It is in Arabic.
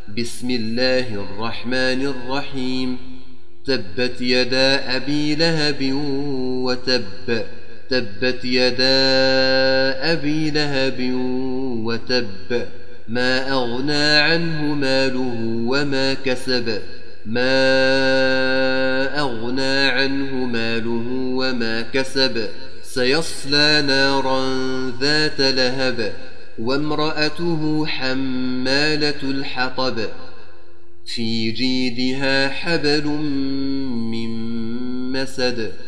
بسم الله الرحمن الرحيم. تبت يدا أبي لهب وتب. تبت يدا أبي لهب وتب. ما أغنى عنه ماله وما كسب. ما أغنى عنه ماله وما كسب. سيصلى نارا ذات لهب وامرأته حمالة الحطب في جيدها حبل من مسد.